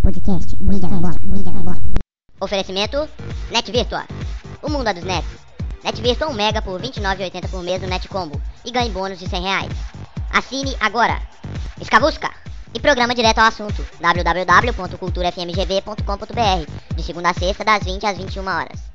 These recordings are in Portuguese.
Podcast Liga na Bola. Oferecimento Net Virtua. O mundo é dos nets. Net Virtua 1 mega por R$ 29,80 por mês no Net Combo e ganhe bônus de R$ 100. Assine agora. Escavusca. E programa direto ao assunto. www.culturafmgv.com.br. De segunda a sexta, das 20 às 21 horas.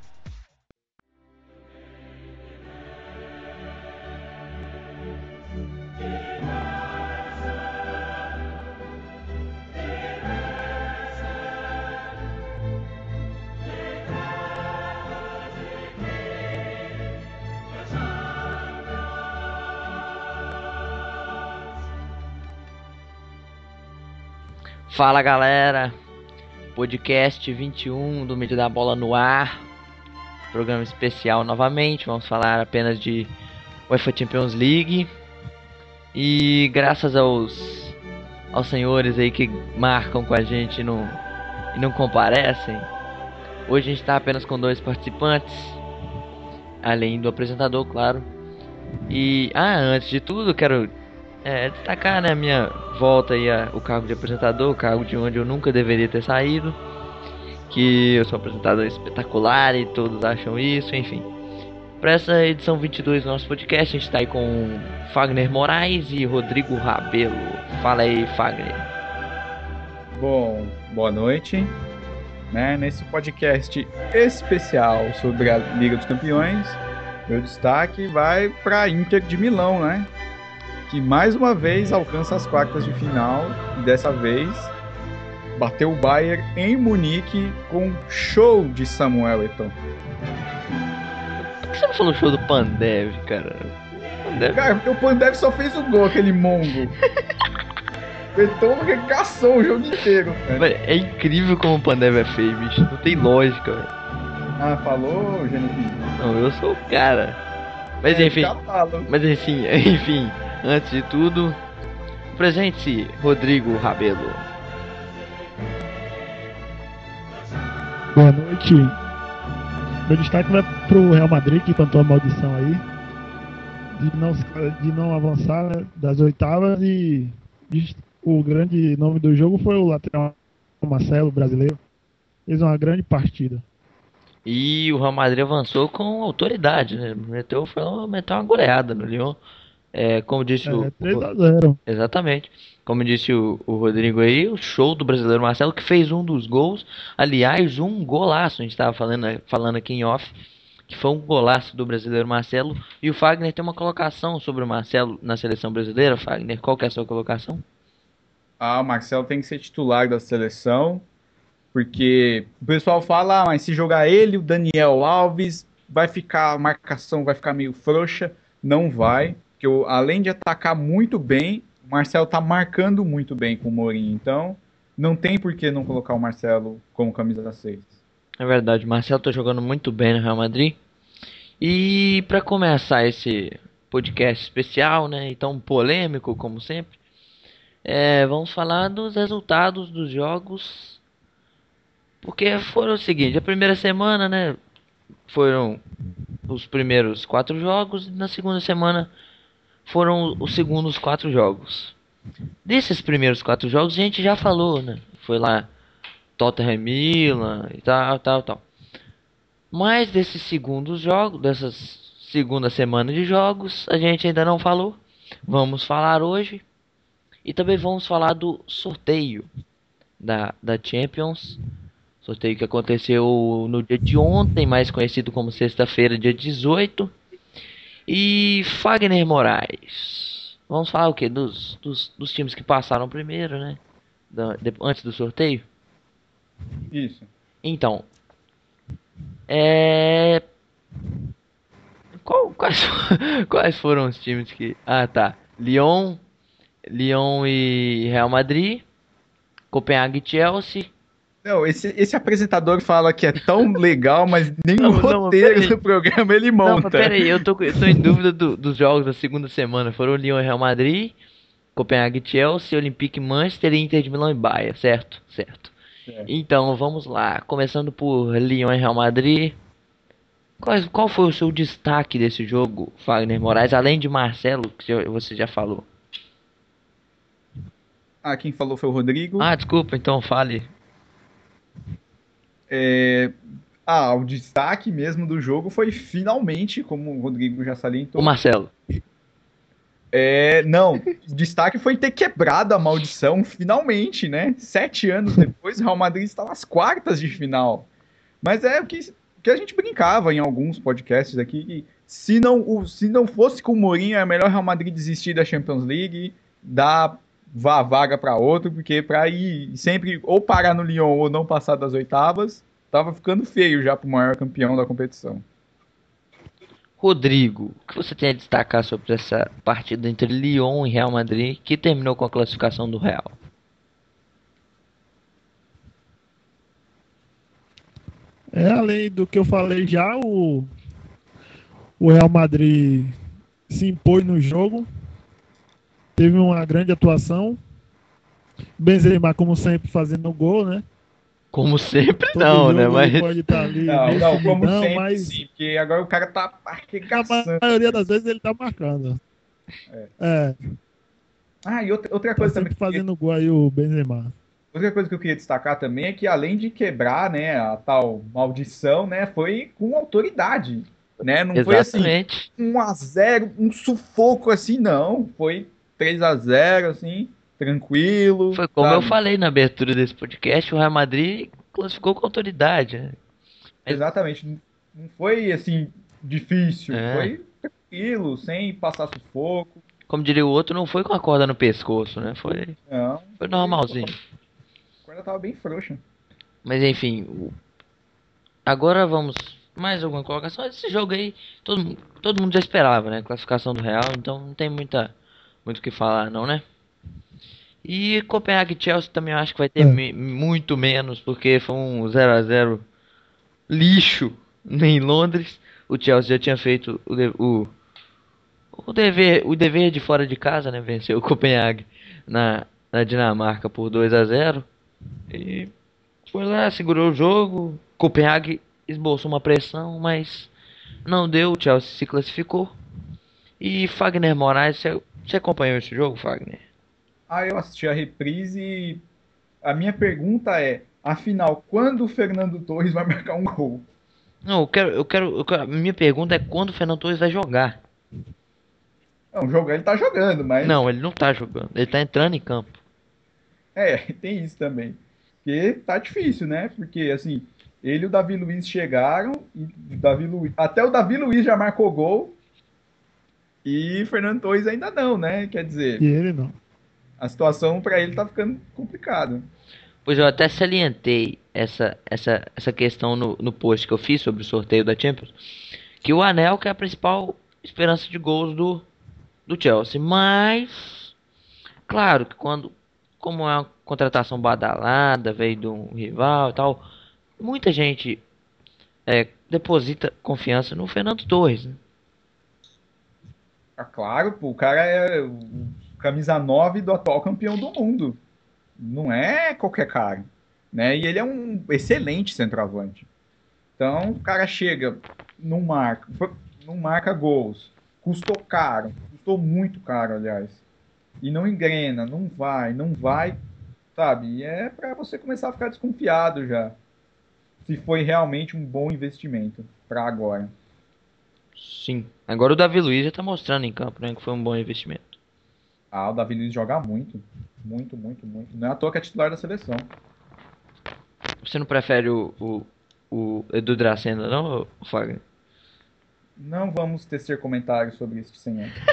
Fala galera, podcast 21 do Mídia da Bola no ar, programa especial novamente, vamos falar apenas de UEFA Champions League e graças aos senhores aí que marcam com a gente e não comparecem, hoje a gente está apenas com 2 participantes, além do apresentador, claro, e antes de tudo quero destacar, né, a minha volta aí o cargo de apresentador, o cargo de onde eu nunca deveria ter saído, que eu sou um apresentador espetacular e todos acham isso, enfim. Para essa edição 22 do nosso podcast, a gente está aí com Fagner Moraes e Rodrigo Rabelo. Fala aí, Fagner. Bom, boa noite. Nesse podcast especial sobre a Liga dos Campeões, meu destaque vai para a Inter de Milão, né? Que mais uma vez alcança as quartas de final e dessa vez bateu o Bayern em Munique com show de Samuel Eto'o. Por que você não falou show do Pandev, cara? Cara, o Pandev só fez o gol, aquele mongo. O Eto'o regaçou o jogo inteiro, cara. É incrível como o Pandev é feio, bicho. Não tem lógica, velho. Falou, Genitinho? Não, eu sou o cara. Mas enfim. Antes de tudo, presente-se Rodrigo Rabelo. Boa noite. Meu destaque vai pro Real Madrid, que plantou a maldição aí de não avançar, né, das oitavas, e o grande nome do jogo foi o lateral Marcelo, brasileiro. Fez uma grande partida. E o Real Madrid avançou com autoridade, né? Meteu uma goleada no Lyon. Como disse 3-0. Exatamente. Como disse o Rodrigo aí, o show do brasileiro Marcelo, que fez um dos gols. Aliás, um golaço. A gente estava falando aqui em off, que foi um golaço do brasileiro Marcelo. E o Fagner tem uma colocação sobre o Marcelo na seleção brasileira. Fagner, qual que é a sua colocação? O Marcelo tem que ser titular da seleção, porque o pessoal fala, mas se jogar ele, o Daniel Alves, a marcação vai ficar meio frouxa. Não vai. Que além de atacar muito bem, o Marcelo tá marcando muito bem com o Mourinho. Então, não tem por que não colocar o Marcelo como camisa 6. É verdade, o Marcelo tá jogando muito bem no Real Madrid. E para começar esse podcast especial, né, e tão polêmico como sempre, vamos falar dos resultados dos jogos. Porque foram o seguinte, a primeira semana, né, foram os primeiros 4 jogos, e na segunda semana foram os segundos 4 jogos. Desses primeiros 4 jogos a gente já falou, né? Foi lá Tottenham, Milan e tal. Mas desses segundos jogos, dessas segunda semana de jogos, a gente ainda não falou. Vamos falar hoje. E também vamos falar do sorteio da Champions. Sorteio que aconteceu no dia de ontem, mais conhecido como sexta-feira, dia 18. E Fagner Moraes, vamos falar o que? Dos times que passaram primeiro, né? Antes do sorteio? Isso. Então, quais foram os times que... Lyon e Real Madrid, Copenhague e Chelsea. Não, esse apresentador fala que é tão legal, mas nem o roteiro do programa ele monta. Não, peraí, eu tô em dúvida dos jogos da segunda semana. Foram Lyon e Real Madrid, Copenhague e Chelsea, Olympique Manchester e Inter de Milão e Bahia, certo? Então, vamos lá. Começando por Lyon e Real Madrid. Qual foi o seu destaque desse jogo, Fagner Moraes, além de Marcelo, que você já falou? Quem falou foi o Rodrigo. Desculpa, então fale. O destaque mesmo do jogo foi finalmente, como o Rodrigo já salientou. O Marcelo. Não, o destaque foi ter quebrado a maldição finalmente, né? 7 anos depois, o Real Madrid está nas quartas de final. Mas é o que a gente brincava em alguns podcasts aqui, que se não fosse com o Mourinho, é melhor o Real Madrid desistir da Champions League, dar vaga para outro, porque para ir sempre ou parar no Lyon ou não passar das oitavas, tava ficando feio já pro maior campeão da competição. Rodrigo, o que você tem a destacar sobre essa partida entre Lyon e Real Madrid, que terminou com a classificação do Real? Além do que eu falei já, o Real Madrid se impôs no jogo, teve uma grande atuação. Benzema, como sempre, fazendo gol, né? Como sempre, Todo não, jogo né? ele Mas pode estar ali. Não, como sempre, mas sim, porque agora o cara tá arregaçando. a maioria das vezes ele tá marcando. E outra Tá coisa sempre também. fazendo gol aí o Benzema. Outra coisa que eu queria destacar também é que, além de quebrar, né, a tal maldição, né, foi com autoridade, né? Não exatamente. Foi assim 1-0, um sufoco assim, não. Foi 3-0, assim, tranquilo. Foi como sabe? eu falei na abertura desse podcast, o Real Madrid classificou com autoridade, né? Exatamente. Não foi, assim, difícil. É. Foi tranquilo, sem passar sufoco. Como diria o outro, não foi com a corda no pescoço, né? Foi normalzinho. A corda tava bem frouxa. Mas enfim, agora vamos... Mais alguma colocação? Esse jogo aí, todo mundo já esperava, né? Classificação do Real, então não tem muito o que falar, não, né? E Copenhague e Chelsea também eu acho que vai ter muito menos, porque foi um 0-0 lixo em Londres. O Chelsea já tinha feito o dever de fora de casa, né? Venceu o Copenhague na Dinamarca por 2-0. E foi lá, segurou o jogo. Copenhague esboçou uma pressão, mas não deu. O Chelsea se classificou. E Fagner Moraes, você acompanhou esse jogo, Fagner? Eu assisti a reprise e a minha pergunta é, afinal, quando o Fernando Torres vai marcar um gol? Não, a minha pergunta é quando o Fernando Torres vai jogar. Não, jogar ele tá jogando, mas... Não, ele não tá jogando, ele tá entrando em campo. Tem isso também. Porque tá difícil, né? Porque, assim, ele e o Davi Luiz chegaram, e até o Davi Luiz já marcou gol, e Fernando Torres ainda não, né? Quer dizer... E ele não. A situação pra ele tá ficando complicada. Pois eu até salientei essa questão no post que eu fiz sobre o sorteio da Champions, que o Anelka é a principal esperança de gols do Chelsea, mas claro que como é uma contratação badalada, veio de um rival e tal, muita gente deposita confiança no Fernando Torres, né? Claro, pô, o cara é o camisa 9 do atual campeão do mundo. Não é qualquer cara, né? E ele é um excelente centroavante. Então, o cara chega, não marca gols, custou muito caro, aliás. E não engrena, não vai, sabe? E é para você começar a ficar desconfiado já. Se foi realmente um bom investimento para agora. Sim. Agora o Davi Luiz já tá mostrando em campo, né, que foi um bom investimento. O Davi Luiz joga muito. Muito, muito, muito. Não é à toa que é titular da seleção. Você não prefere o Edu Dracena, não, Fagner? Não vamos tecer comentários sobre isso sem antes.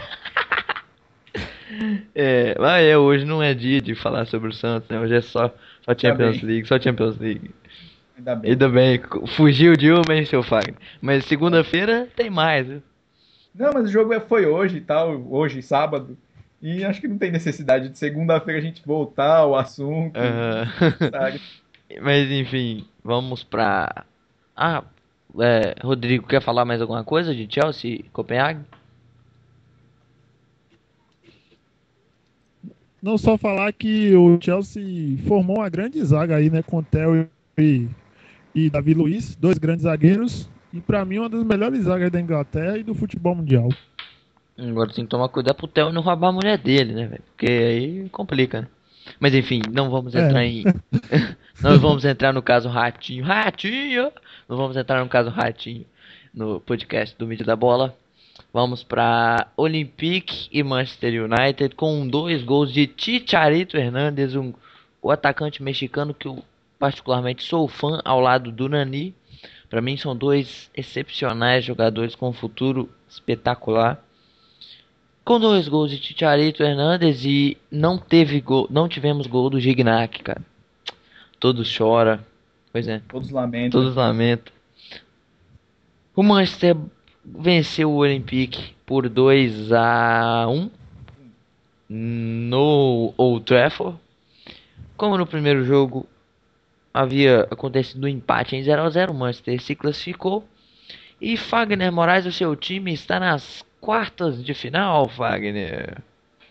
Hoje não é dia de falar sobre o Santos, né? Hoje é só Champions League, só Champions League. Ainda bem. Fugiu de uma, hein, seu Fagner. Mas segunda-feira tem mais, viu? Não, mas o jogo foi hoje e tal, hoje, sábado. E acho que não tem necessidade de segunda-feira a gente voltar ao assunto. Sabe? Mas enfim, vamos pra... Rodrigo, quer falar mais alguma coisa de Chelsea e Copenhague? Não, só falar que o Chelsea formou uma grande zaga aí, né? Com Theo e Davi Luiz, 2 grandes zagueiros. E pra mim, uma das melhores zagas da Inglaterra e do futebol mundial. Agora tem que tomar cuidado pro Theo não roubar a mulher dele, né, velho? Porque aí complica, né? Mas enfim, não vamos entrar em. Não vamos entrar no caso Ratinho. Ratinho! Não vamos entrar no caso Ratinho no podcast do Mídia da Bola. Vamos para Olympique e Manchester United com 2 gols de Chicharito Hernández, o atacante mexicano que eu particularmente sou fã ao lado do Nani. Para mim são 2 excepcionais jogadores com um futuro espetacular. Com 2 gols de Chicharito Hernández e não tivemos gol do Gignac, cara. Todos choram. Pois é. Todos lamentam. Todos lamentam. O Manchester venceu o Olympique por 2-1 no Old Trafford. Como no primeiro jogo havia acontecido um empate em 0-0, o Manchester se classificou. E Fagner Moraes, o seu time, está nas quartas de final, Fagner.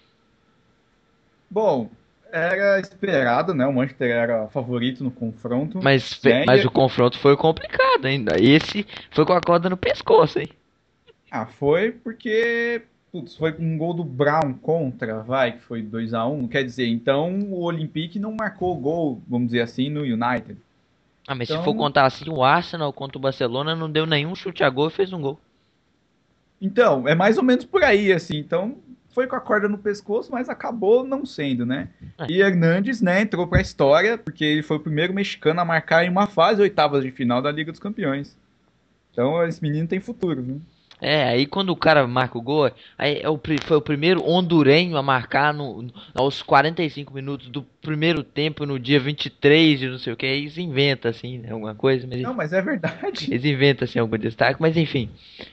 Bom, era esperado, né? O Manchester era favorito no confronto. Mas Né? o confronto foi complicado ainda. Esse foi com a corda no pescoço, hein? Foi porque, putz, foi um gol do Brown contra, que foi 2-1. Quer dizer, então o Olympique não marcou gol, vamos dizer assim, no United. Mas Então- se for contar assim, o Arsenal contra o Barcelona não deu nenhum chute a gol e fez um gol. Então, é mais ou menos por aí, assim. Então, foi com a corda no pescoço, mas acabou não sendo, né? É. E Hernandes, né, entrou pra história, porque ele foi o primeiro mexicano a marcar em uma fase oitavas de final da Liga dos Campeões. Então, esse menino tem futuro, viu? Aí quando o cara marca o gol, foi o primeiro hondurenho a marcar aos 45 minutos do primeiro tempo, no dia 23 de não sei o que. Aí eles inventam assim, né, alguma coisa, mas Não, mas é verdade. eles inventam assim algum destaque, mas enfim.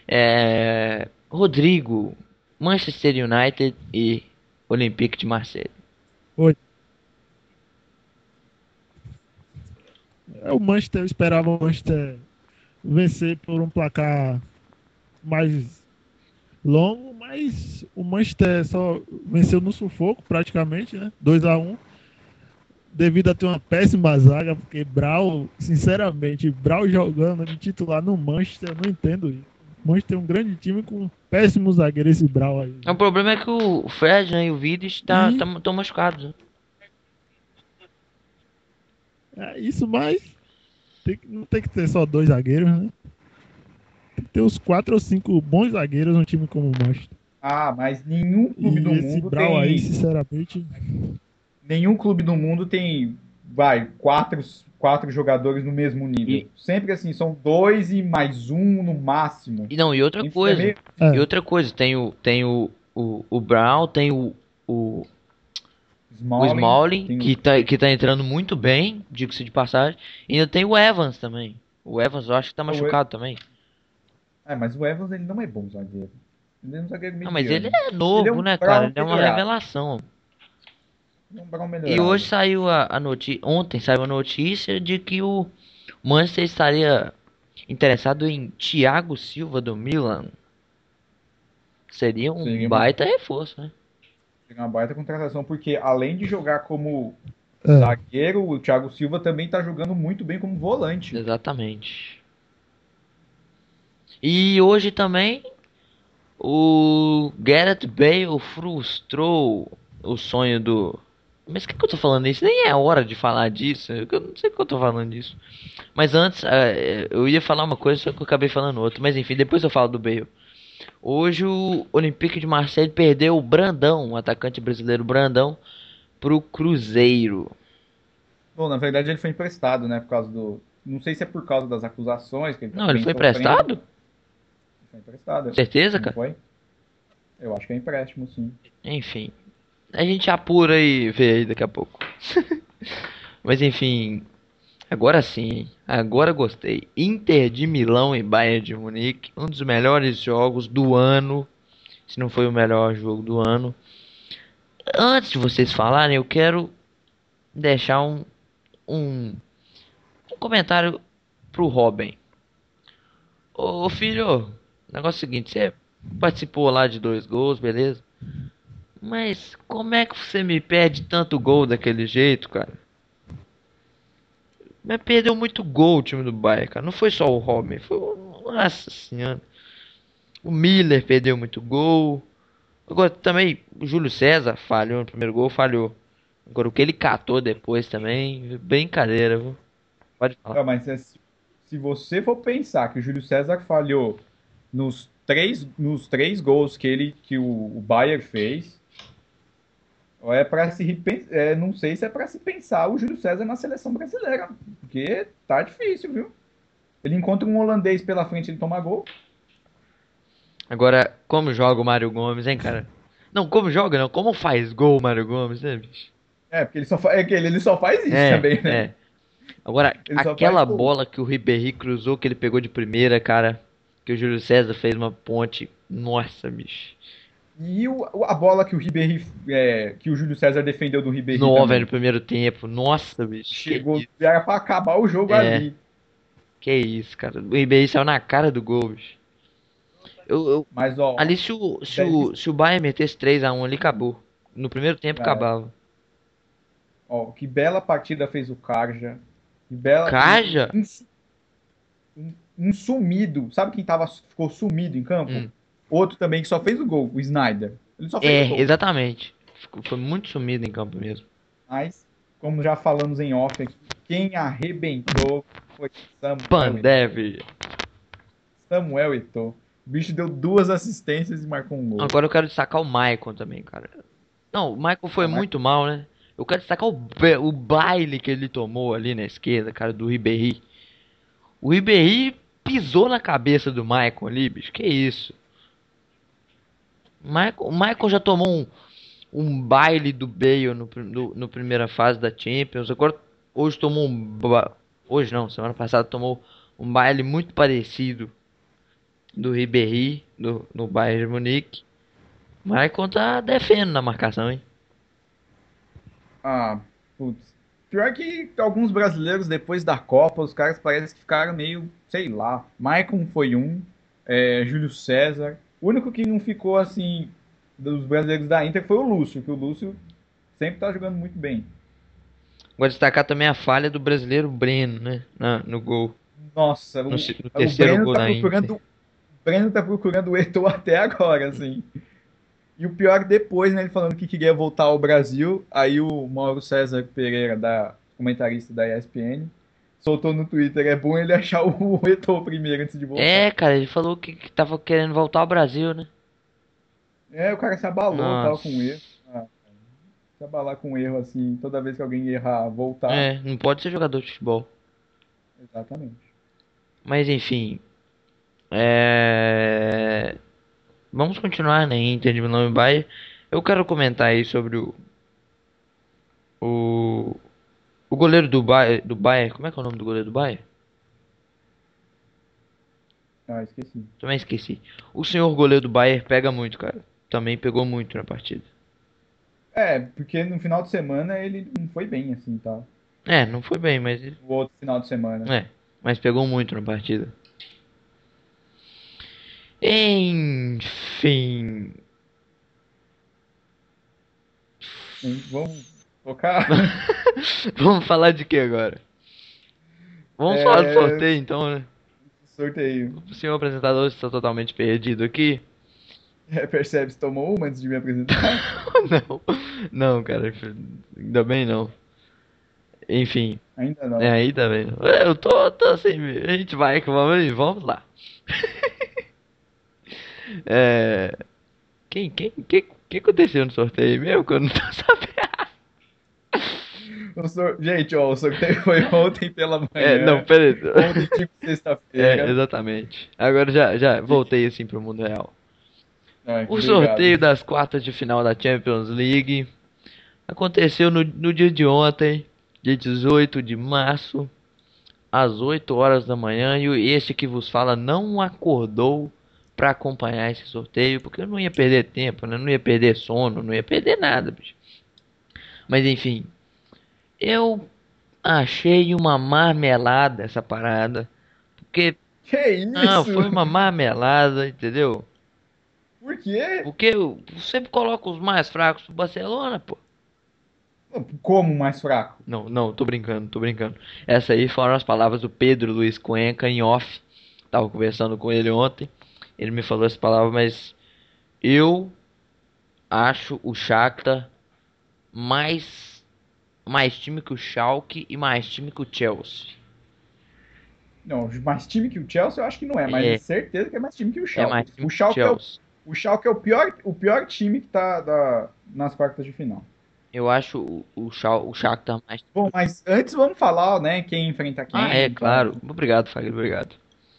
Rodrigo, Manchester United e Olympique de Marseille. O Manchester, eu esperava o Manchester vencer por um placar mais longo, mas o Manchester só venceu no sufoco praticamente, né? 2-1, devido a ter uma péssima zaga, porque sinceramente, Brau jogando de titular no Manchester, eu não entendo isso. O Manchester é um grande time com um péssimo zagueiro, esse Brau aí. O problema é que o Fred, né, e o Vidic estão machucados. Né? É isso, mas não tem que ter só 2 zagueiros, né? Tem que ter uns 4 ou 5 bons zagueiros num time como o Manchester. Mas nenhum clube do esse mundo Brau tem. aí, sinceramente, Nenhum clube do mundo tem, quatro jogadores no mesmo nível. Sempre assim, são 2 e mais um no máximo. E outra Isso coisa. é meio- E outra coisa, tem o Brown, tem o Smalling, tem que tá entrando muito bem, digo-se de passagem. E ainda tem o Evans também. O Evans eu acho que tá machucado também. Mas o Evans ele não é bom zagueiro. Ele é um zagueiro Não, mas ele mediano. é novo, Ele é um né, Brown cara? Ele é uma melhorado. revelação. Ele é um Brown E melhorado. hoje saiu a notícia, ontem saiu a notícia de que o Manchester estaria interessado em Thiago Silva do Milan. Seria um Seria baita reforço, né? Tem uma baita contratação, porque além de jogar como É. zagueiro, o Thiago Silva também tá jogando muito bem como volante. Exatamente. E hoje também o Gareth Bale frustrou o sonho do... Mas o que eu tô falando isso? Nem é hora de falar disso. Eu não sei porque eu tô falando disso. Mas antes, eu ia falar uma coisa, só que eu acabei falando outra. Mas enfim, depois eu falo do Bale. Hoje o Olympique de Marseille perdeu o Brandão, o atacante brasileiro Brandão, pro Cruzeiro. Bom, na verdade ele foi emprestado, né? Por causa do. Não sei se é por causa das acusações que ele tá Não, ele bem foi sofrendo. emprestado? Ele foi emprestado. Certeza, Não cara? foi? Eu acho que é empréstimo, sim. Enfim. A gente apura e vê aí daqui a pouco. Mas enfim. Agora sim. Agora gostei. Inter de Milão e Bayern de Munique. Um dos melhores jogos do ano. Se não foi o melhor jogo do ano. Antes de vocês falarem, eu quero deixar um comentário pro Robin. Ô filho, negócio é o seguinte, você participou lá de 2 gols, beleza? Mas como é que você me perde tanto gol daquele jeito, cara? Mas perdeu muito gol o time do Bayern, cara. Não foi só o Robin, foi nossa senhora. O Miller perdeu muito gol. Agora também o Júlio César falhou no primeiro gol, falhou. Agora, o que ele catou depois também, brincadeira, viu? Pode falar. Mas se você for pensar que o Júlio César falhou nos três gols que o Bayern fez, ou é para se não sei se é para se pensar o Júlio César na seleção brasileira, porque tá difícil, viu? Ele encontra um holandês pela frente, ele toma gol. Agora, como joga o Mário Gomes, hein, cara? Não, como joga não, como faz gol o Mário Gomes, né, bicho? Porque ele só faz isso É, também, né? é. Agora, Ele só faz aquela gol. bola que o Ribéry cruzou, que ele pegou de primeira, cara, que o Júlio César fez uma ponte. Nossa, bicho. E a bola que o Ribéry, que o Júlio César defendeu do Ribéry No, velho, também. no primeiro tempo. Nossa, bicho. Chegou, era pra acabar o jogo É, ali. que isso, cara. O Ribéry saiu na cara do gol, bicho. Mas, ó, Ali, se o, se belíssimo. o, se o Bayern metesse 3-1 ali, acabou. No primeiro tempo, Já era. acabava. Ó, que bela partida fez o Karja. Que bela. Caja? Um sumido. Sabe quem ficou sumido em campo? Hum. Outro também que só fez o gol, o Snyder. Ele só fez o É, gol. exatamente. Foi muito sumido em campo mesmo. Mas, como já falamos em off aqui, quem arrebentou foi Samuel Eto'o. Pandev. Samuel Eto'o. O bicho deu 2 assistências e marcou um gol. Agora eu quero destacar o Maicon também, cara. Não, o Maicon foi O Maicon- muito mal, né? Eu quero destacar o baile que ele tomou ali na esquerda, cara, do Ribéry. O Ribéry pisou na cabeça do Maicon ali, bicho. Que isso? O Maicon já tomou um baile do Bale no primeira fase da Champions. Agora, hoje tomou hoje não, semana passada tomou um baile muito parecido do Ribéry no Bayern de Munique. Maicon tá defendendo na marcação, hein? Ah, putz. Pior que alguns brasileiros, depois da Copa, os caras parecem que ficaram meio, sei lá. Maicon foi um, Júlio César. O único que não ficou assim, dos brasileiros da Inter, foi o Lúcio, que o Lúcio sempre tá jogando muito bem. Vou destacar também a falha do brasileiro Breno, né? No gol. Nossa, No o terceiro Breno gol tá da Inter. procurando. O Breno tá procurando o Eto'o até agora, assim. E o pior é que depois, né, ele falando que queria voltar ao Brasil, aí o Mauro César Pereira, comentarista da ESPN, soltou no Twitter, é bom ele achar o Eto'o primeiro antes de voltar. É, cara, ele falou que tava querendo voltar ao Brasil, né? O cara se abalou, tava com erro. Nossa. Se abalar com erro, assim, toda vez que alguém errar, voltar. É, não pode ser jogador de futebol. Exatamente. Mas enfim. É... Vamos continuar, né? Inter de Milão e Bayern. Eu quero comentar aí sobre o, o goleiro do Bayern. Como é que é o nome do goleiro do Bayern? Esqueci. Também esqueci. O senhor goleiro do Bayern pega muito, cara. Também pegou muito na partida. Porque no final de semana ele não foi bem, assim, tá? É, não foi bem, mas O outro final de semana. mas pegou muito na partida. Enfim. Vamos focar. Vamos falar de que agora? Vamos falar do sorteio então, né? Sorteio. O senhor apresentador está totalmente perdido aqui. Percebe se tomou uma antes de me apresentar? Não, não, cara, ainda bem não. Enfim, Ainda não. ainda bem não. Eu tô assim, a gente vai que vamos lá. É, que aconteceu no sorteio mesmo que eu não tô sabendo? Gente, ó, o sorteio foi ontem pela Não, manhã. peraí. Ontem, tipo, sexta-feira. Exatamente. Agora já voltei assim pro mundo real. Que O obrigado. sorteio das quartas de final da Champions League aconteceu no dia de ontem, dia 18 de março, às 8 horas da manhã. E este que vos fala não acordou para acompanhar esse sorteio, porque eu não ia perder tempo, né? Não ia perder sono, não ia perder nada, bicho. Mas enfim, eu achei uma marmelada essa parada, porque Que isso? não, foi uma marmelada, entendeu? Por quê? Porque eu sempre coloco os mais fracos pro Barcelona, pô. Como mais fraco? Não, tô brincando, tô brincando. Essa aí foram as palavras do Pedro Luiz Cuenca em off. Tava conversando com ele ontem. Ele me falou essa palavra, mas eu acho o Shakhtar mais mais time que o Schalke e mais time que o Chelsea. Não, mais time que o Chelsea eu acho que não é, mas É. certeza que é mais time que o É Schalke. mais time O que o Schalke Chelsea. o Schalke é o pior time que tá nas quartas de final. Eu acho o Schalke tá mais... Bom, mas antes vamos falar, né, quem enfrenta quem. Ah, é, Então, claro. Obrigado, Fagner, obrigado.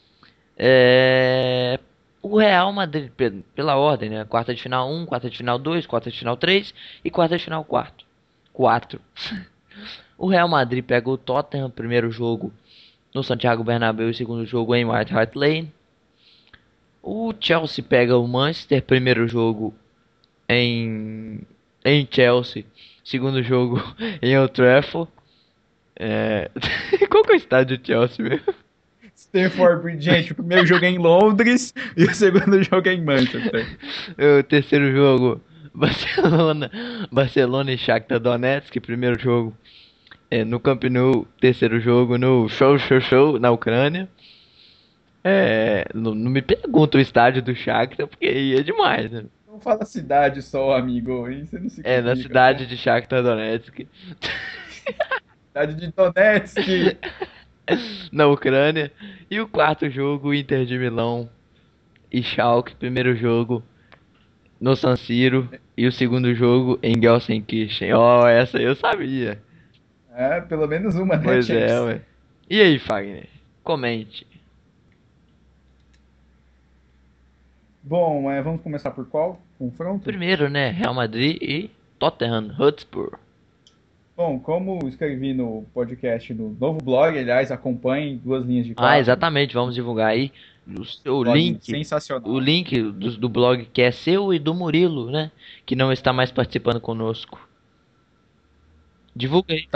O Real Madrid, pela ordem, né? Quarta de final 1, quarta de final 2, quarta de final 3 e quarta de final 4. O Real Madrid pega o Tottenham, primeiro jogo no Santiago Bernabéu e segundo jogo em White Hart Lane. O Chelsea pega o Manchester, primeiro jogo em, em Chelsea, segundo jogo em Old Trafford. Qual que é o estádio de Chelsea mesmo? Stamford Bridge, gente, o primeiro jogo é em Londres e o segundo jogo é em Manchester. O terceiro jogo, Barcelona e Shakhtar Donetsk, primeiro jogo no Camp Nou, terceiro jogo no Show na Ucrânia. Não me pergunta o estádio do Shakhtar, porque aí é demais, né? Não fala cidade só, amigo, aí você não se Na complica, cidade né? de Shakhtar Donetsk, Cidade de Donetsk. na Ucrânia. E o quarto jogo, Inter de Milão e Schalke, primeiro jogo no San Siro e o segundo jogo em Gelsenkirchen. Oh, essa eu sabia. É, pelo menos uma, né, Pois é, Champs? ué. E aí, Fagner? Comente. Bom, vamos começar por qual confronto? Primeiro, né? Real Madrid e Tottenham Hotspur. Bom, como escrevi no podcast no novo blog, aliás, acompanhem duas linhas de Ah, quatro. exatamente. Vamos divulgar aí o seu Blog link. sensacional. O link do blog que é seu e do Murilo, né? Que não está mais participando conosco. Divulga aí.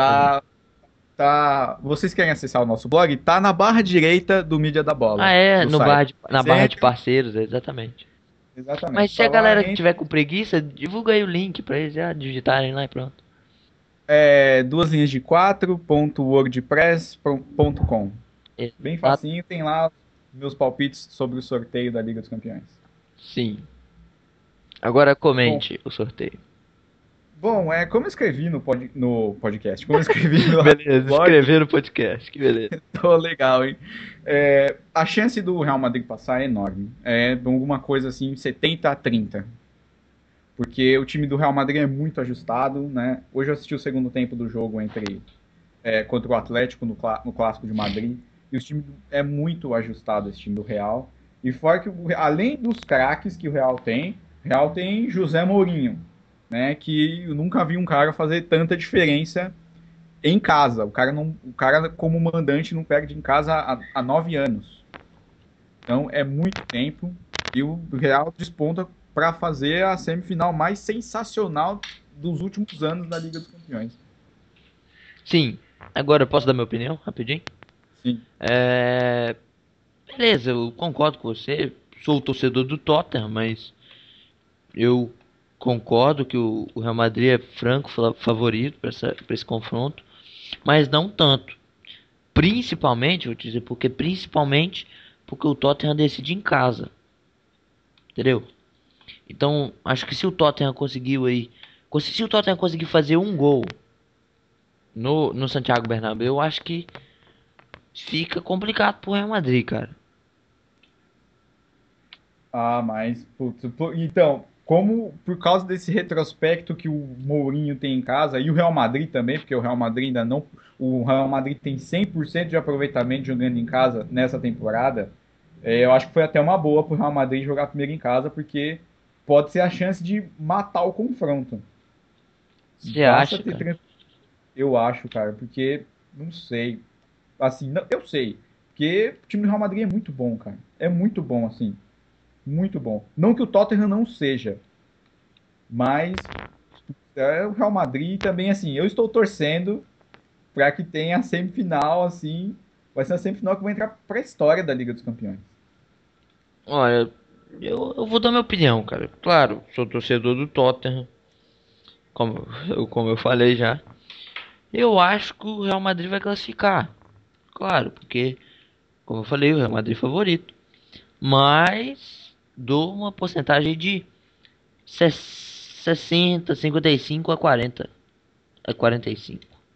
Vocês querem acessar o nosso blog? Tá na barra direita do Mídia da Bola, Ah, é. do site. Na Você barra de entra- parceiros, exatamente. Mas Exatamente. se a Tá lá, galera que entra. tiver com preguiça, divulga aí o link pra eles já digitarem lá e pronto. Duas linhas de 4.wordpress.com. Bem Exato. facinho, tem lá meus palpites sobre o sorteio da Liga dos Campeões. Sim. Agora comente o sorteio. Bom, como eu escrevi no podcast, como eu escrevi no Beleza, blog, escrever no podcast, que beleza. tô legal, hein? A chance do Real Madrid passar é enorme. É alguma coisa assim, 70-30. Porque o time do Real Madrid é muito ajustado, né? Hoje eu assisti o segundo tempo do jogo contra o Atlético no Clássico de Madrid. E o time é muito ajustado, esse time do Real. E fora que, além dos craques que o Real tem José Mourinho, né? Que eu nunca vi um cara fazer tanta diferença em casa. O cara como mandante não perde em casa há 9 anos. Então é muito tempo. E o Real desponta para fazer a semifinal mais sensacional dos últimos anos da Liga dos Campeões. Sim, agora eu posso dar minha opinião rapidinho? Sim. Beleza, eu concordo com você. Sou o torcedor do Tottenham, mas eu concordo que o Real Madrid é franco favorito para esse confronto, mas não tanto. Principalmente, vou te dizer principalmente porque o Tottenham decide em casa. Entendeu? Então, acho que se o Tottenham conseguir fazer um gol no Santiago Bernabéu, eu acho que fica complicado pro Real Madrid, cara. Ah, mas putz, então, como por causa desse retrospecto que o Mourinho tem em casa e o Real Madrid também, porque o Real Madrid ainda não, o Real Madrid tem 100% de aproveitamento jogando em casa nessa temporada. Eu acho que foi até uma boa pro Real Madrid jogar primeiro em casa, porque pode ser a chance de matar o confronto. Você Basta acha, ter cara? Eu acho, cara, porque não sei. Assim, não, eu sei. Porque o time do Real Madrid é muito bom, cara. É muito bom, assim. Muito bom. Não que o Tottenham não seja, mas o Real Madrid também, assim, eu estou torcendo para que tenha a semifinal, assim. Vai ser a semifinal que vai entrar para a história da Liga dos Campeões. Olha, eu vou dar minha opinião, cara. Claro, sou torcedor do Tottenham, como eu falei já. Eu acho que o Real Madrid vai classificar. Claro, porque, como eu falei, o Real Madrid é favorito. Mas dou uma porcentagem de 60, 55 a 40. A 45.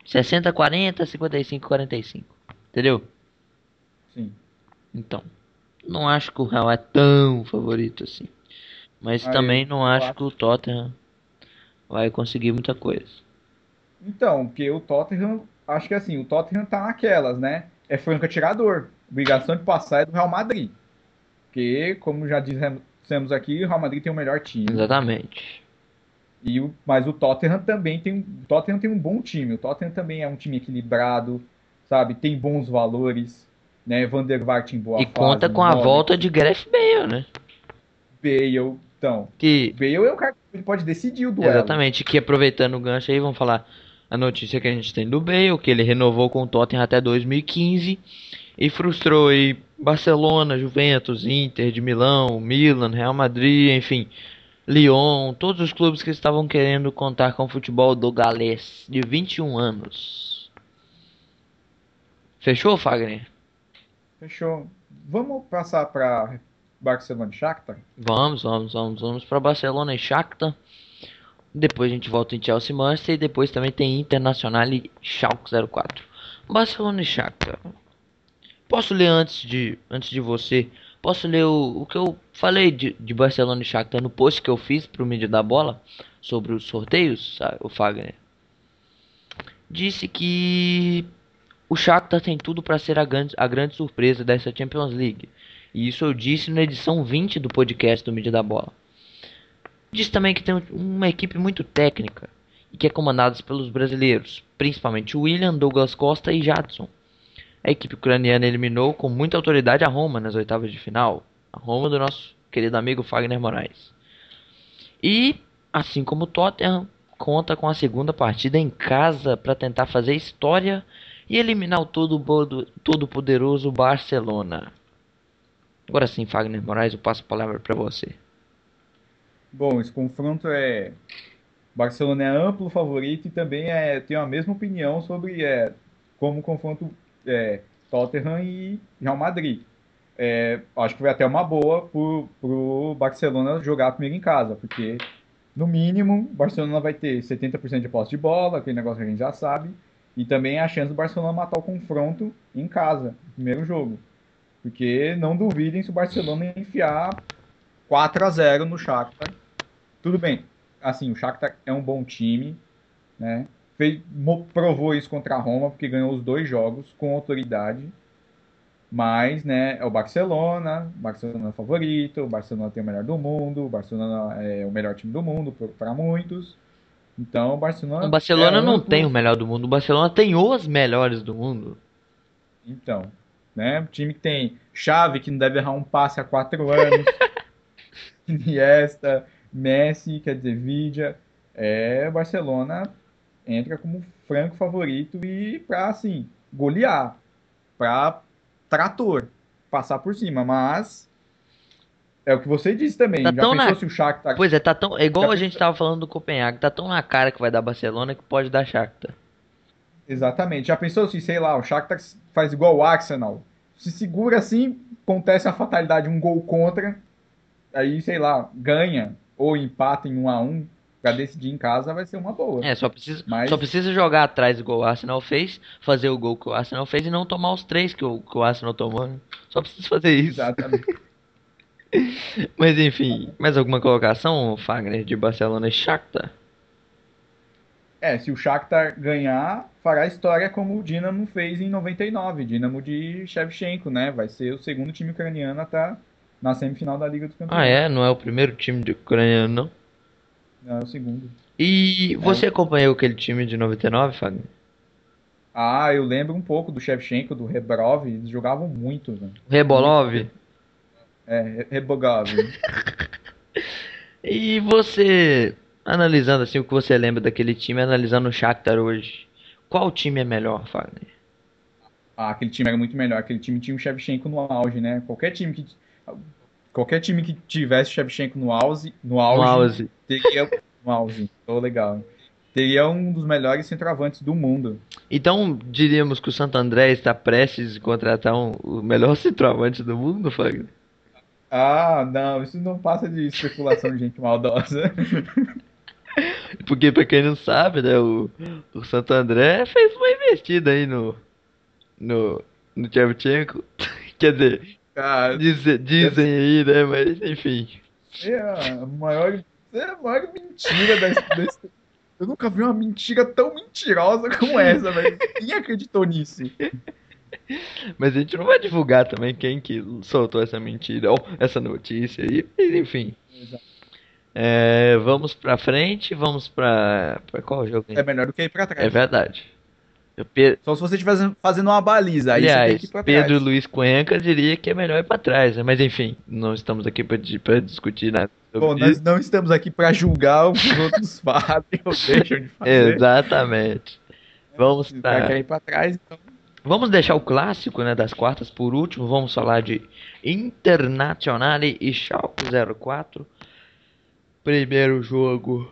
60-40, 55-45. Entendeu? Sim. Então, não acho que o Real é tão favorito assim. Mas também não acho que o Tottenham vai conseguir muita coisa. Então, porque o Tottenham, acho que assim, o Tottenham tá naquelas, né? É franco atirador. Obrigação de passar é do Real Madrid. Porque, como já dissemos aqui, o Real Madrid tem o melhor time. Exatamente. Mas o Tottenham também tem um bom time. O Tottenham também é um time equilibrado, sabe? Tem bons valores, né? Van der Vaart em boa E fase. conta com a volta de Gareth Bale, né? Bale, então. Que Bale é o cara que pode decidir o duelo. exatamente, que aproveitando o gancho aí, vamos falar a notícia que a gente tem do Bale, que ele renovou com o Tottenham até 2015 e frustrou aí Barcelona, Juventus, Inter de Milão, Milan, Real Madrid, enfim, Lyon, todos os clubes que estavam querendo contar com o futebol do galês de 21 anos. Fechou, Fagner? Fechou. Vamos passar para Barcelona e Shakhtar? Vamos para Barcelona e Shakhtar. Depois a gente volta em Chelsea e Manchester. E depois também tem Internacional e Schalke 04. Barcelona e Shakhtar. Posso ler antes de você? Posso ler o que eu falei de Barcelona e Shakhtar no post que eu fiz pro Mídia da Bola sobre os sorteios, sabe, o Fagner? Disse que o Shakhtar tem tudo para ser a grande surpresa dessa Champions League. E isso eu disse na edição 20 do podcast do Mídia da Bola. Diz também que tem uma equipe muito técnica e que é comandada pelos brasileiros, principalmente William, Douglas Costa e Jadson. A equipe ucraniana eliminou com muita autoridade a Roma nas oitavas de final, a Roma do nosso querido amigo Fagner Moraes. E, assim como o Tottenham, conta com a segunda partida em casa para tentar fazer história e eliminar o todo-poderoso Barcelona. Agora sim, Fagner Moraes, eu passo a palavra para você. Bom, esse confronto é... Barcelona é amplo favorito e também tenho a mesma opinião sobre como o confronto Tottenham e Real Madrid. Acho que vai até uma boa pro Barcelona jogar primeiro em casa, porque no mínimo o Barcelona vai ter 70% de posse de bola, aquele negócio que a gente já sabe, e também a chance do Barcelona matar o confronto em casa, no primeiro jogo. Porque não duvidem se o Barcelona enfiar 4-0 no Shakhtar. Tudo bem, assim, o Shakhtar é um bom time, né? Provou isso contra a Roma, porque ganhou os 2 jogos com autoridade. Mas, né, é o Barcelona é o favorito, o Barcelona tem o melhor do mundo, o Barcelona é o melhor time do mundo para muitos. Então, o Barcelona O Barcelona não amplo. tem o melhor do mundo, o Barcelona tem os melhores do mundo. Então, né, o time que tem Xavi, que não deve errar um passe há 4 anos, Iniesta, Messi, quer dizer, Vidia, o Barcelona entra como franco favorito e para, assim, golear, para trator, passar por cima, mas é o que você disse também, Tá já tão pensou na... se o Shakhtar... Pois é, tá tão... é igual Já a gente tava falando do Copenhague, tá tão na cara que vai dar Barcelona que pode dar Shakhtar. Exatamente, já pensou se, sei lá, o Shakhtar faz igual o Arsenal, se segura assim, acontece a fatalidade, um gol contra, aí, sei lá, ganha, ou empata em 1-1, pra decidir em casa vai ser uma boa. Só precisa jogar atrás igual o Arsenal fez, fazer o gol que o Arsenal fez e não tomar os 3 que o Arsenal tomou, né? Só precisa fazer isso. Exatamente. Mas enfim, mais alguma colocação, Fagner, de Barcelona e Shakhtar? Se o Shakhtar ganhar, fará história como o Dinamo fez em 99, Dinamo de Shevchenko, né? Vai ser o segundo time ucraniano a estar na semifinal da Liga dos Campeões. Não é o primeiro time de ucraniano, não? Não, é o segundo. E você acompanhou aquele time de 99, Fagner? Eu lembro um pouco do Shevchenko, do Rebrov, eles jogavam muito, né? Rebolov? Rebogov. E você, analisando assim o que você lembra daquele time, analisando o Shakhtar hoje, qual time é melhor, Fagner? Aquele time era muito melhor, aquele time tinha o Shevchenko no auge, né? Qualquer time que tivesse o Shevchenko no auge. Teria no auge. Legal. Teria um dos melhores centroavantes do mundo. Então, diríamos que o Santo André está prestes a contratar o melhor centroavante do mundo, Fagner? Não, isso não passa de especulação de gente maldosa. Porque pra quem não sabe, né, o Santo André fez uma investida aí no Shevchenko. Quer dizer, Cara, dizem aí, né, mas enfim. é a maior mentira desse. Eu nunca vi uma mentira tão mentirosa como essa, velho. Quem acreditou nisso? Mas a gente não vai divulgar também quem que soltou essa mentira ou essa notícia aí, mas enfim. Vamos pra frente, vamos pra qual jogo aí? É melhor do que ir pra É trás. verdade. Só se você estiver fazendo uma baliza, aí você tem Aliás, que ir pra Pedro trás. Luiz Cuenca diria que é melhor ir pra trás, né? Mas enfim, não estamos aqui pra discutir nada Bom, sobre nós isso. não estamos aqui pra julgar o que os outros fazem ou deixam de fazer. Exatamente. Vamos Se o cara pra... quer ir pra trás, então. Vamos deixar o clássico, né, das quartas por último. Vamos falar de Internazionale e Schalke 04. Primeiro jogo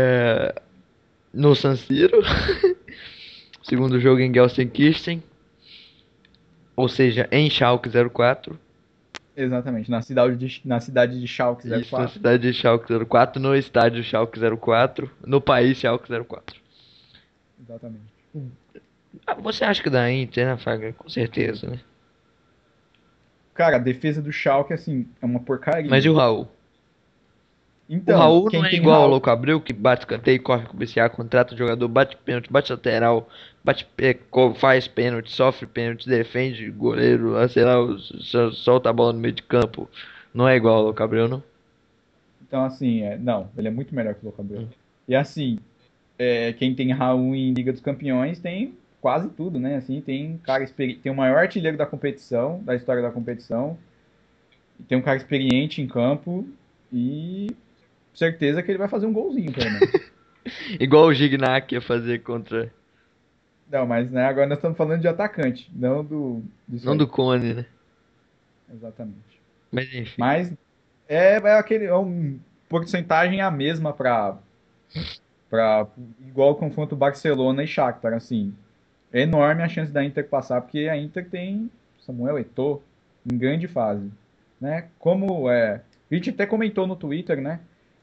no San Siro. Segundo jogo em Gelsenkirchen. Ou seja, em Schalke 04. Exatamente, na cidade de Schalke Isso, na 04. cidade de Schalke 04, no estádio Schalke 04, no país Schalke 04. Exatamente. Você acha que dá Inter, né, Fagner? Com certeza, né? Cara, a defesa do Schalke, assim, é uma porcaria. Mas e o Raul? O Então, Raul quem não é tem igual ao Raul... Louco Abreu, que bate escanteio, corre com o BCA, contrata o jogador, bate pênalti, bate lateral, faz pênalti, sofre pênalti, defende goleiro, sei lá, solta a bola no meio de campo. Não é igual ao Louco Abreu, não? Então, assim, não, ele é muito melhor que o Louco Abreu. E assim, quem tem Raul em Liga dos Campeões tem quase tudo, né? Assim, tem tem o maior artilheiro da competição, da história da competição, tem um cara experiente em campo e certeza que ele vai fazer um golzinho, pelo menos. Igual o Gignac ia fazer contra... Não, mas né, agora nós estamos falando de atacante, não disso Não aí. do Cone, né? Exatamente. Mas enfim. Mas é uma porcentagem a mesma para igual o confronto Barcelona e Shakhtar, assim. É enorme a chance da Inter passar, porque a Inter tem Samuel Eto'o em grande fase, né? A gente até comentou no Twitter, né?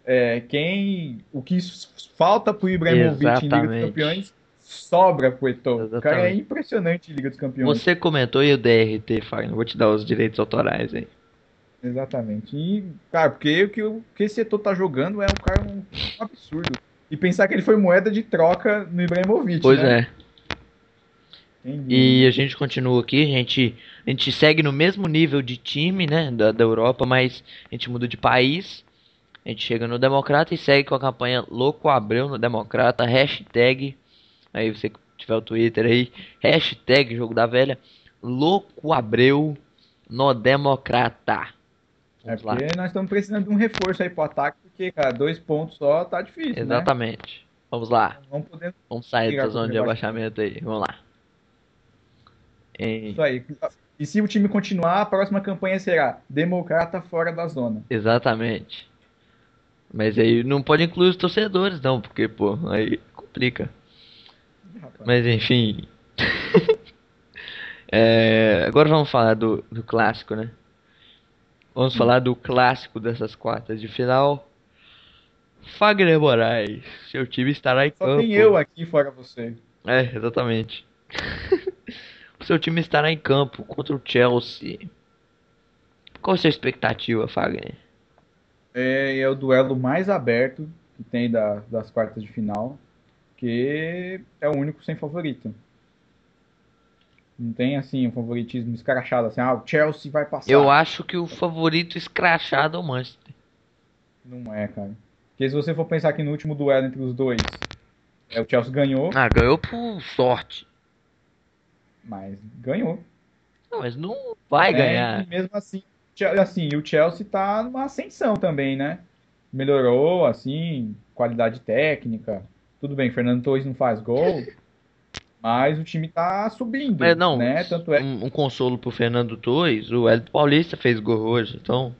O que falta pro Ibrahimovic em Liga dos Exatamente. Campeões sobra pro Eto'o. O cara é Exatamente. impressionante em Liga dos Campeões. Você comentou e o DRT, Fagner. Vou te dar os direitos autorais aí. Exatamente. E, cara, porque o que esse Eto'o tá jogando é um absurdo. E pensar que ele foi moeda de troca no Ibrahimovic, Pois né? é. E a gente continua aqui, a gente segue no mesmo nível de time, né, da Europa, mas a gente muda de país. A gente chega no Democrata e segue com a campanha Louco Abreu no Democrata, hashtag, aí você que tiver o Twitter aí, hashtag Jogo da Velha, Louco Abreu no Democrata. Vamos lá. Porque nós estamos precisando de um reforço aí pro ataque, porque, cara, 2 pontos só tá difícil, né? Exatamente. Vamos lá. Não podemos Vamos sair brigar da contra zona de o abaixamento aí. Vamos lá. Isso aí. E se o time continuar, a próxima campanha será Democrata fora da zona. Exatamente. Mas aí não pode incluir os torcedores, não, porque, pô, aí complica. Rapaz. Mas enfim. Agora vamos falar do clássico, né? Vamos falar do clássico dessas quartas de final. Fagner Moraes, seu time estará em Só campo. tem eu aqui fora você. Exatamente. O seu time estará em campo contra o Chelsea. Qual a sua expectativa, Fagner? É o duelo mais aberto que tem das quartas de final, que é o único sem favorito. Não tem, assim, um favoritismo escrachado, assim, o Chelsea vai passar. Eu acho que o favorito escrachado é o Manchester. Não é, cara. Porque se você for pensar que no último duelo entre os dois, o Chelsea ganhou, Ganhou por sorte. mas ganhou. Não, mas não vai ganhar. E mesmo assim, o Chelsea tá numa ascensão também, né? Melhorou, assim, qualidade técnica. Tudo bem, Fernando Torres não faz gol, mas o time tá subindo, Mas não, né? Tanto é. um consolo pro Fernando Torres, o Hélio Paulista fez gol hoje, então...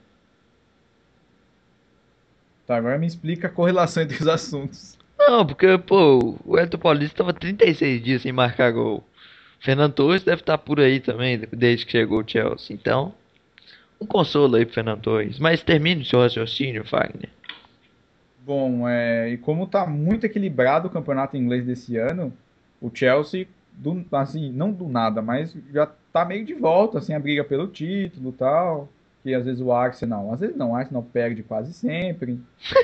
Tá, agora me explica a correlação entre os assuntos. Não, porque, pô, o Hélio Paulista tava 36 dias sem marcar gol. O Fernando Torres deve estar por aí também, desde que chegou o Chelsea, então... Um consolo aí pro Fernando Torres. Mas termine seu raciocínio, Fagner. Bom, e como tá muito equilibrado o campeonato inglês desse ano, o Chelsea, assim, não do nada, mas já tá meio de volta, assim, a briga pelo título e tal. Que às vezes o Arsenal, às vezes não, o Arsenal perde quase sempre.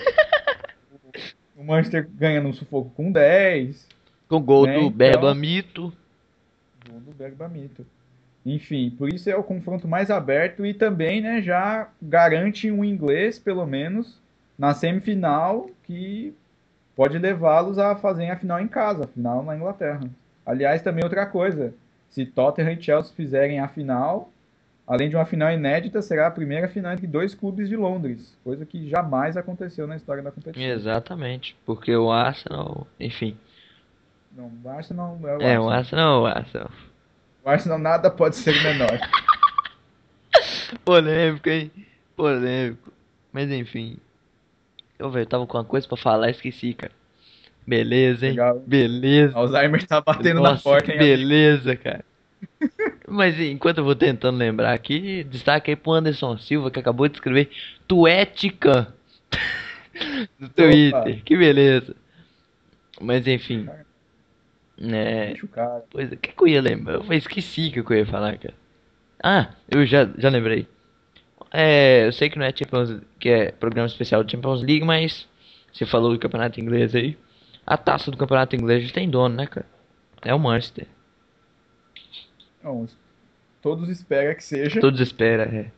O Manchester ganha no sufoco com 10, Com gol né? do Então, Berba Mito. gol do Bergkamito. Enfim, por isso é o confronto mais aberto e também, né, já garante um inglês, pelo menos, na semifinal, que pode levá-los a fazerem a final em casa, a final na Inglaterra. Aliás, também outra coisa, se Tottenham e Chelsea fizerem a final, além de uma final inédita, será a primeira final entre dois clubes de Londres, coisa que jamais aconteceu na história da competição. Exatamente. Porque o Arsenal, enfim. Não, o Arsenal não é o É, o Arsenal. Arsenal é o Arsenal. O Arsenal nada pode ser menor. Polêmico, hein? Polêmico. Mas enfim. Eu tava com uma coisa pra falar e esqueci, cara. Beleza, hein? Legal. Beleza. Alzheimer tá batendo na Nossa, porta, que hein, amigo? beleza, cara. Mas enquanto eu vou tentando lembrar aqui, destaque aí pro Anderson Silva, que acabou de escrever Tuética no Opa, Twitter. Que beleza. Mas enfim, né? deixa o cara. Pois, o que que eu ia lembrar? Eu esqueci o que eu ia falar, cara. Ah, eu já lembrei. Eu sei que não é Champions, que é programa especial de Champions League, mas você falou do campeonato inglês aí. A taça do campeonato inglês já tem dono, né, cara? É o Manchester. Não, todos esperam que seja, Todos esperam, é.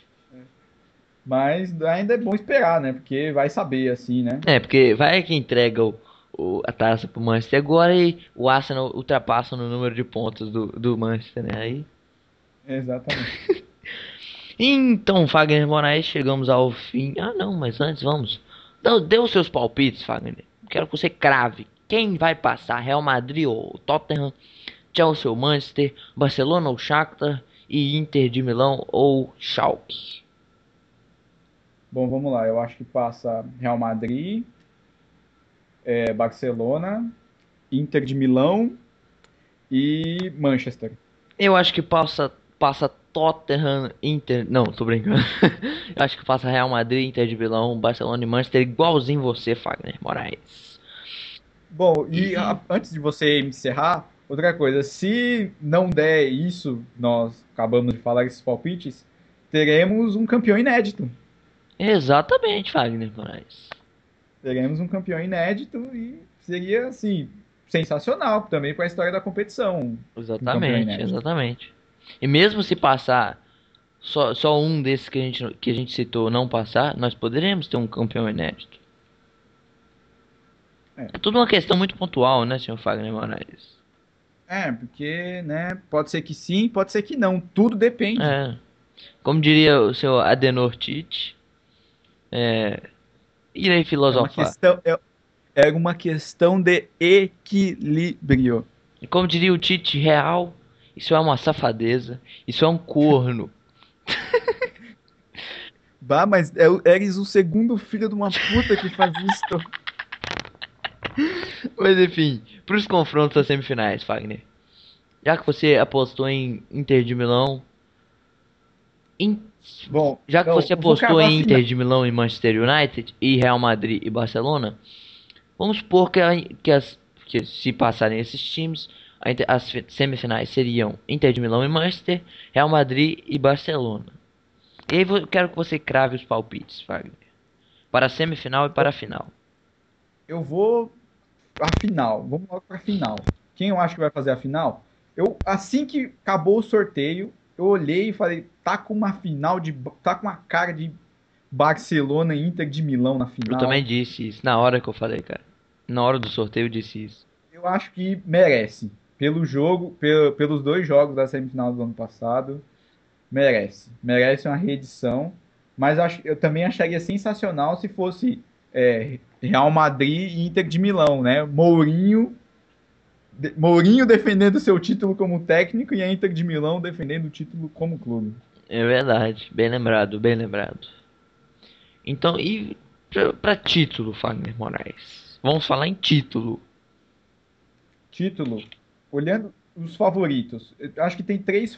mas ainda é bom esperar, né? Porque vai saber, assim, né? É, porque vai que entrega a taça pro Manchester agora e o Arsenal ultrapassa no número de pontos do Manchester, né? Aí. Exatamente. Então, Fagner Moraes, chegamos ao fim. Ah, não, mas antes vamos. Dê os seus palpites, Fagner. Quero que você crave. Quem vai passar? Real Madrid ou Tottenham? Chelsea ou Manchester? Barcelona ou Shakhtar? E Inter de Milão ou Schalke? Bom, vamos lá. Eu acho que passa Real Madrid, Barcelona, Inter de Milão e Manchester. Eu acho que passa Tottenham, Inter. Não, tô brincando. Eu acho que passa Real Madrid, Inter de Milão, Barcelona e Manchester, igualzinho você, Fagner Moraes. Bom, e E antes de você encerrar, outra coisa, se não der isso, nós acabamos de falar esses palpites, teremos um campeão inédito. exatamente, Fagner Moraes. Teremos um campeão inédito e seria, assim, sensacional também para a história da competição, um campeão Exatamente, inédito. exatamente. E mesmo se passar só um desses que a gente citou não passar, nós poderemos ter um campeão inédito. É, É tudo uma questão muito pontual, né, senhor Fagner Moraes? porque, né, pode ser que sim, pode ser que não, tudo depende. É. Como diria o senhor Adenor Tite, irei É uma filosofar. questão, é uma questão de equilíbrio. E como diria o Tite Real, isso é uma safadeza, isso é um corno. Bah, mas eres o segundo filho de uma puta que faz isso. Mas enfim, para os confrontos das semifinais, Fagner. Já que você apostou em Inter de Milão, em- Bom, já que então, você eu vou apostou cravar a em final. Inter de Milão e Manchester United e Real Madrid e Barcelona, vamos supor que se passarem esses times, as semifinais seriam Inter de Milão e Manchester, Real Madrid e Barcelona. E aí eu quero que você crave os palpites, Fagner, para a semifinal e para a final. Eu vou a final. Vamos logo pra final. Quem eu acho que vai fazer a final? Assim que acabou o sorteio, eu olhei e falei, tá com uma final de, tá com uma cara de Barcelona e Inter de Milão na Eu também final. disse isso na hora que eu falei, cara. Na hora do sorteio eu disse isso. Eu acho que merece. Pelo jogo, pelos dois jogos da semifinal do ano passado, merece. Merece uma reedição. Mas eu também acharia sensacional se fosse Real Madrid e Inter de Milão, né? Mourinho defendendo seu título como técnico e a Inter de Milão defendendo o título como clube. É verdade, bem lembrado, bem lembrado. Então, e pra título, Fagner Moraes? Vamos falar em título. Título, olhando os favoritos, eu acho que tem três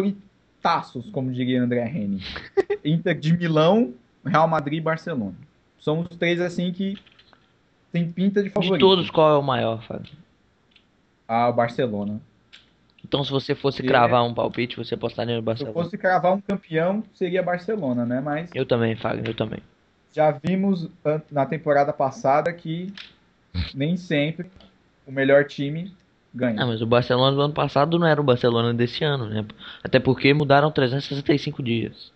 favoritaços, como diria André Henning. Inter de Milão, Real Madrid e Barcelona. são os três assim que tem pinta de favorito. De todos, qual é o maior, Fábio? O Barcelona. Então, se você fosse cravar um palpite, você apostaria no Se eu Barcelona? fosse cravar um campeão, seria Barcelona, né? Mas Eu também, Fagner, eu também. já vimos na temporada passada que nem sempre o melhor time ganha. Ah, mas o Barcelona do ano passado não era o Barcelona desse ano, né? Até porque mudaram 365 dias.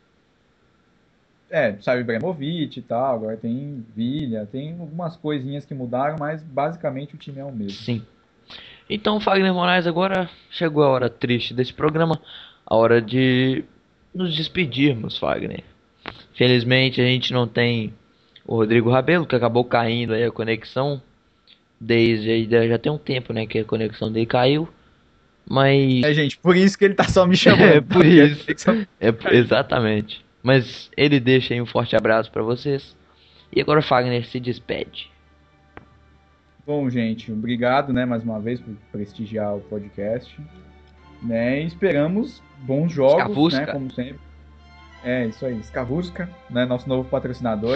Saiu Ibrahimovic e tal, agora tem Villa, tem algumas coisinhas que mudaram, mas basicamente o time é o mesmo. Sim. Então, Fagner Moraes, agora chegou a hora triste desse programa, a hora de nos despedirmos, Fagner. Felizmente a gente não tem o Rodrigo Rabelo, que acabou caindo aí a conexão, desde aí, já tem um tempo, né, que a conexão dele caiu, mas... gente, por isso que ele tá só me chamando. É, por isso. Exatamente. Mas ele deixa aí um forte abraço pra vocês. E agora o Fagner se despede. Bom, gente, obrigado, né, mais uma vez por prestigiar o podcast, né, e esperamos bons jogos, Escavusca. né, como sempre. Isso aí, Escavusca, né, nosso novo patrocinador.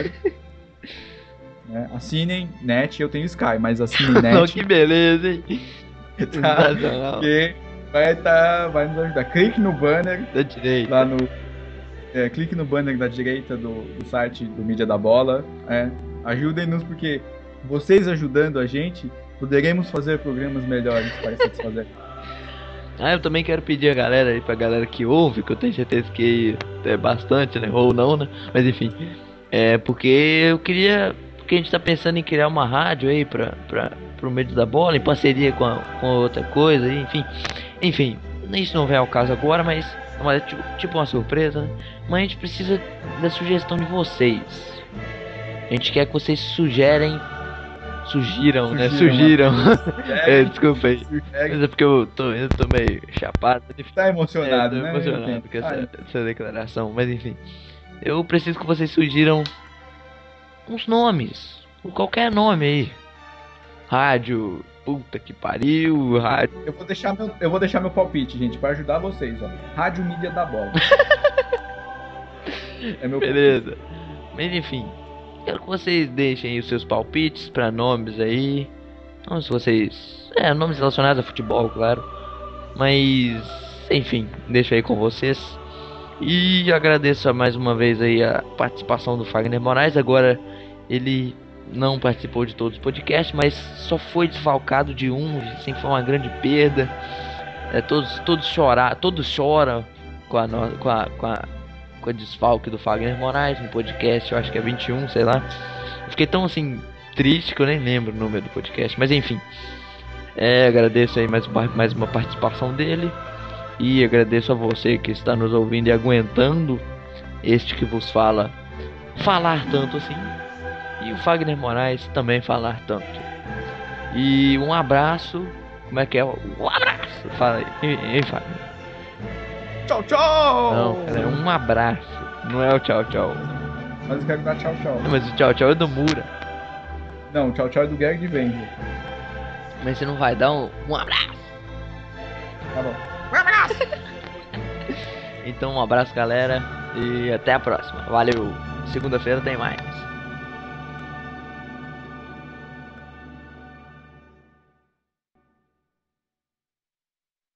Né, assinem Net, eu tenho Sky, mas assinem Net. Que beleza, hein? Tá, Sensacional. porque vai nos ajudar. Clique no banner Da direita. lá no... clique no banner da direita do site do Mídia da Bola. Ajudem-nos, porque vocês ajudando a gente, poderemos fazer programas melhores para satisfazer. Eu também quero pedir a galera aí, pra galera que ouve, que eu tenho certeza que é bastante, né? Ou não, né? Mas enfim. Porque eu queria... Porque a gente tá pensando em criar uma rádio aí pro Mídia da Bola, em parceria com outra coisa, enfim. Isso não vem ao caso agora, mas é tipo uma surpresa, né? Mas a gente precisa da sugestão de vocês. A gente quer que vocês sugiram, né? Sugiram. Desculpa aí. Mas é porque eu tô meio chapado. Tá emocionado, tô né? emocionado com essa declaração. Mas enfim. Eu preciso que vocês sugiram uns nomes. Qualquer nome aí. Rádio... Puta que pariu, rádio. Eu vou deixar meu palpite, gente, pra ajudar vocês, ó. Rádio Mídia da Bola. Meu Beleza. Palpite. Mas enfim, quero que vocês deixem aí os seus palpites pra nomes aí. Não, se vocês... nomes relacionados a futebol, claro. Mas, enfim, deixo aí com vocês. E agradeço mais uma vez aí a participação do Fagner Moraes. Agora ele... não participou de todos os podcasts, mas só foi desfalcado de um, assim, foi uma grande perda. Todos choram com a desfalque do Fagner Moraes no podcast, eu acho que é 21, sei lá. Eu fiquei tão assim triste que eu nem lembro o número do podcast, mas enfim. Agradeço aí mais uma participação dele. E agradeço a você que está nos ouvindo e aguentando este que vos falar tanto assim. E o Fagner Moraes também falar tanto. E um abraço. Como é que é? Um abraço! Fala aí. Ei, Fagner. Tchau, tchau! Não, cara, é um abraço. Não é o tchau, tchau. Mas eu quero dar tchau, tchau. Não, mas o tchau, tchau é do Mura. Não, o tchau, tchau é do Gary de Vende. Mas você não vai dar um abraço? Tá bom. Um abraço! Então um abraço, galera. E até a próxima. Valeu! Segunda-feira tem mais.